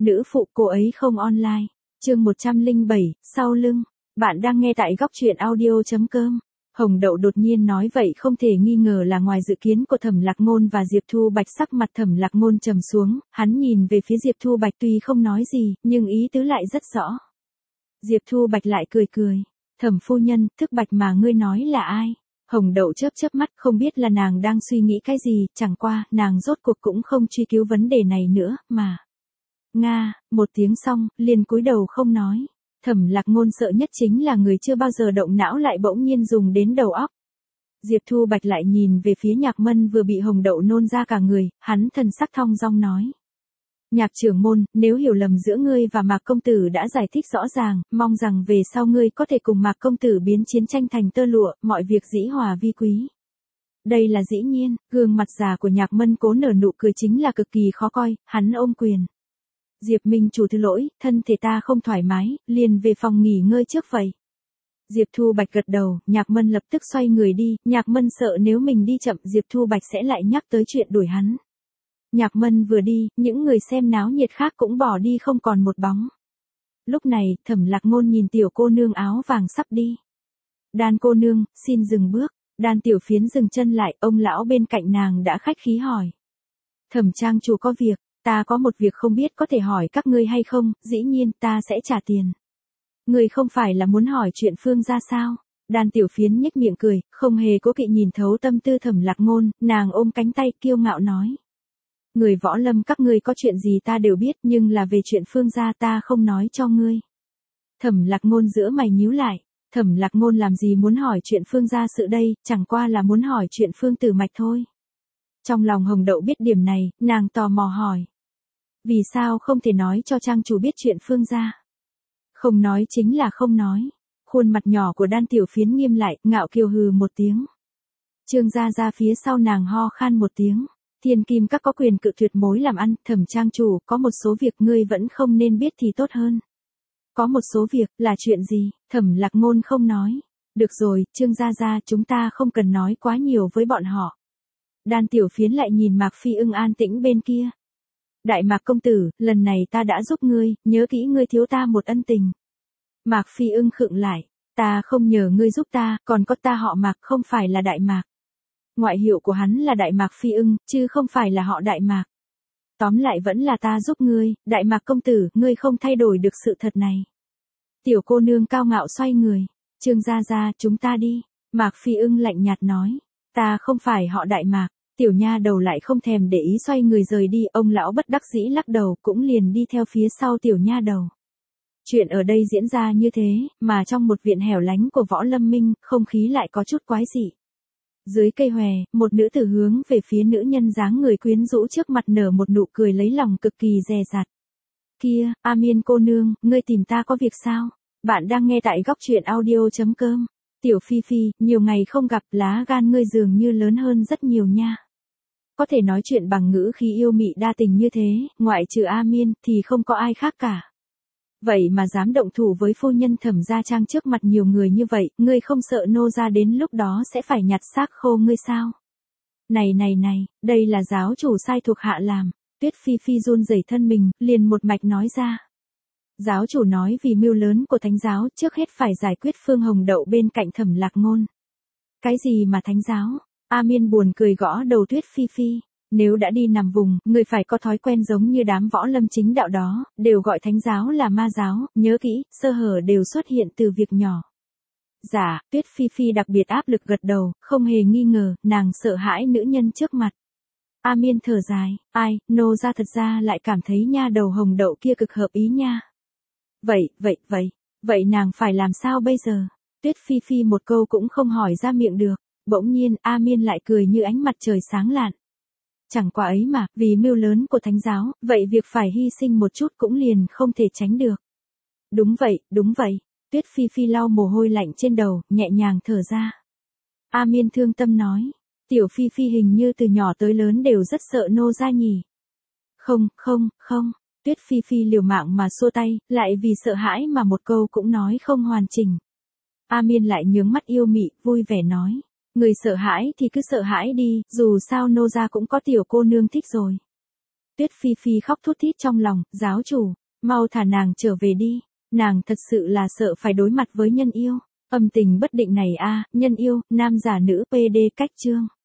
Nữ phụ cô ấy không online. Chương 107, sau lưng. Bạn đang nghe tại góc truyện audio.com. Hồng Đậu đột nhiên nói vậy không thể nghi ngờ là ngoài dự kiến của Thẩm Lạc Ngôn và Diệp Thu Bạch. Sắc mặt Thẩm Lạc Ngôn trầm xuống, hắn nhìn về phía Diệp Thu Bạch tuy không nói gì, nhưng ý tứ lại rất rõ. Diệp Thu Bạch lại cười cười. Thẩm phu nhân, Thức Bạch mà ngươi nói là ai? Hồng Đậu chớp chớp mắt, không biết là nàng đang suy nghĩ cái gì, chẳng qua, nàng rốt cuộc cũng không truy cứu vấn đề này nữa, mà. Nga, một tiếng xong, liền cúi đầu không nói. Thẩm Lạc Ngôn sợ nhất chính là người chưa bao giờ động não lại bỗng nhiên dùng đến đầu óc. Diệp Thu Bạch lại nhìn về phía Nhạc Mân vừa bị Hồng Đậu nôn ra cả người, hắn thần sắc thong dong nói. Nhạc trưởng môn, nếu hiểu lầm giữa ngươi và Mạc công tử đã giải thích rõ ràng, mong rằng về sau ngươi có thể cùng Mạc công tử biến chiến tranh thành tơ lụa, mọi việc dĩ hòa vi quý. Đây là dĩ nhiên, gương mặt già của Nhạc Mân cố nở nụ cười chính là cực kỳ khó coi, hắn ôm quyền. Diệp Minh chủ thứ lỗi, thân thể ta không thoải mái, liền về phòng nghỉ ngơi trước vậy. Diệp Thu Bạch gật đầu, Nhạc Mân lập tức xoay người đi, Nhạc Mân sợ nếu mình đi chậm Diệp Thu Bạch sẽ lại nhắc tới chuyện đuổi hắn. Nhạc Mân vừa đi, những người xem náo nhiệt khác cũng bỏ đi không còn một bóng. Lúc này, Thẩm Lạc Ngôn nhìn tiểu cô nương áo vàng sắp đi. Đan cô nương, xin dừng bước. Đan Tiểu Phiến dừng chân lại, ông lão bên cạnh nàng đã khách khí hỏi. Thẩm trang chủ có việc, ta có một việc không biết có thể hỏi các ngươi hay không, dĩ nhiên ta sẽ trả tiền. Ngươi không phải là muốn hỏi chuyện Phương gia sao? Đan Tiểu Phiến nhếch miệng cười, không hề cố kỵ nhìn thấu tâm tư Thẩm Lạc Ngôn, nàng ôm cánh tay kiêu ngạo nói. Người Võ Lâm các ngươi có chuyện gì ta đều biết, nhưng là về chuyện Phương gia ta không nói cho ngươi. Thẩm Lạc Ngôn giữa mày nhíu lại, Thẩm Lạc Ngôn làm gì muốn hỏi chuyện Phương gia sự đây, chẳng qua là muốn hỏi chuyện Phương Tử Mạch thôi. Trong lòng Hồng Đậu biết điểm này, nàng tò mò hỏi. Vì sao không thể nói cho trang chủ biết chuyện Phương gia? Không nói chính là không nói. Khuôn mặt nhỏ của Đan Tiểu Phiến nghiêm lại, ngạo kiều hừ một tiếng. Trương gia ra phía sau nàng ho khan một tiếng. Thiên Kim Các có quyền cự tuyệt mối làm ăn, Thẩm trang chủ, có một số việc ngươi vẫn không nên biết thì tốt hơn. Có một số việc, là chuyện gì? Thẩm Lạc Ngôn không nói. Được rồi, Trương gia gia, chúng ta không cần nói quá nhiều với bọn họ. Đan Tiểu Phiến lại nhìn Mạc Phi Ưng an tĩnh bên kia. Đại Mạc công tử, lần này ta đã giúp ngươi, nhớ kỹ ngươi thiếu ta một ân tình. Mạc Phi Ưng khựng lại. Ta không nhờ ngươi giúp ta, còn có ta họ Mạc không phải là Đại Mạc. Ngoại hiệu của hắn là Đại Mạc Phi Ưng, chứ không phải là họ Đại Mạc. Tóm lại vẫn là ta giúp ngươi, Đại Mạc công tử, ngươi không thay đổi được sự thật này. Tiểu cô nương cao ngạo xoay người. Trương gia gia, chúng ta đi. Mạc Phi Ưng lạnh nhạt nói. Ta không phải họ Đại Mạc. Tiểu nha đầu lại không thèm để ý xoay người rời đi, ông lão bất đắc dĩ lắc đầu cũng liền đi theo phía sau tiểu nha đầu. Chuyện ở đây diễn ra như thế, mà trong một viện hẻo lánh của Võ Lâm Minh, không khí lại có chút quái dị. Dưới cây hòe, một nữ tử hướng về phía nữ nhân dáng người quyến rũ trước mặt nở một nụ cười lấy lòng cực kỳ dè dặt. Kia, A Miên cô nương, ngươi tìm ta có việc sao? Bạn đang nghe tại góc truyện audio.com. Tiểu Phi Phi, nhiều ngày không gặp, lá gan ngươi dường như lớn hơn rất nhiều nha. Có thể nói chuyện bằng ngữ khí yêu mị đa tình như thế, ngoại trừ A Miên, thì không có ai khác cả. Vậy mà dám động thủ với phu nhân Thẩm gia trang trước mặt nhiều người như vậy, ngươi không sợ nô gia đến lúc đó sẽ phải nhặt xác khô ngươi sao? Này, đây là giáo chủ sai thuộc hạ làm. Tuyết Phi Phi run rẩy thân mình, liền một mạch nói ra. Giáo chủ nói vì mưu lớn của thánh giáo, trước hết phải giải quyết Phương Hồng Đậu bên cạnh Thẩm Lạc Ngôn. Cái gì mà thánh giáo? A Miên buồn cười gõ đầu Tuyết Phi Phi. Nếu đã đi nằm vùng, người phải có thói quen giống như đám võ lâm chính đạo đó, đều gọi thánh giáo là ma giáo, nhớ kỹ, sơ hở đều xuất hiện từ việc nhỏ. Dạ, Tuyết Phi Phi đặc biệt áp lực gật đầu, không hề nghi ngờ, nàng sợ hãi nữ nhân trước mặt. A Miên thở dài, ai, nô ra thật ra lại cảm thấy nha đầu Hồng Đậu kia cực hợp ý nha. Vậy nàng phải làm sao bây giờ? Tuyết Phi Phi một câu cũng không hỏi ra miệng được, bỗng nhiên A Miên lại cười như ánh mặt trời sáng lạn. Chẳng qua ấy mà, vì mưu lớn của thánh giáo, vậy việc phải hy sinh một chút cũng liền không thể tránh được. Đúng vậy. Tuyết Phi Phi lau mồ hôi lạnh trên đầu, nhẹ nhàng thở ra. A Miên thương tâm nói, Tiểu Phi Phi hình như từ nhỏ tới lớn đều rất sợ nô gia nhỉ. Không. Tuyết Phi Phi liều mạng mà xua tay, lại vì sợ hãi mà một câu cũng nói không hoàn chỉnh. A Miên lại nhướng mắt yêu mị, vui vẻ nói. Người sợ hãi thì cứ sợ hãi đi, dù sao nô gia cũng có tiểu cô nương thích rồi. Tuyết Phi Phi khóc thút thít trong lòng, giáo chủ, mau thả nàng trở về đi, nàng thật sự là sợ phải đối mặt với nhân yêu. Âm tình bất định này a, nhân yêu, nam giả nữ PD cách chương.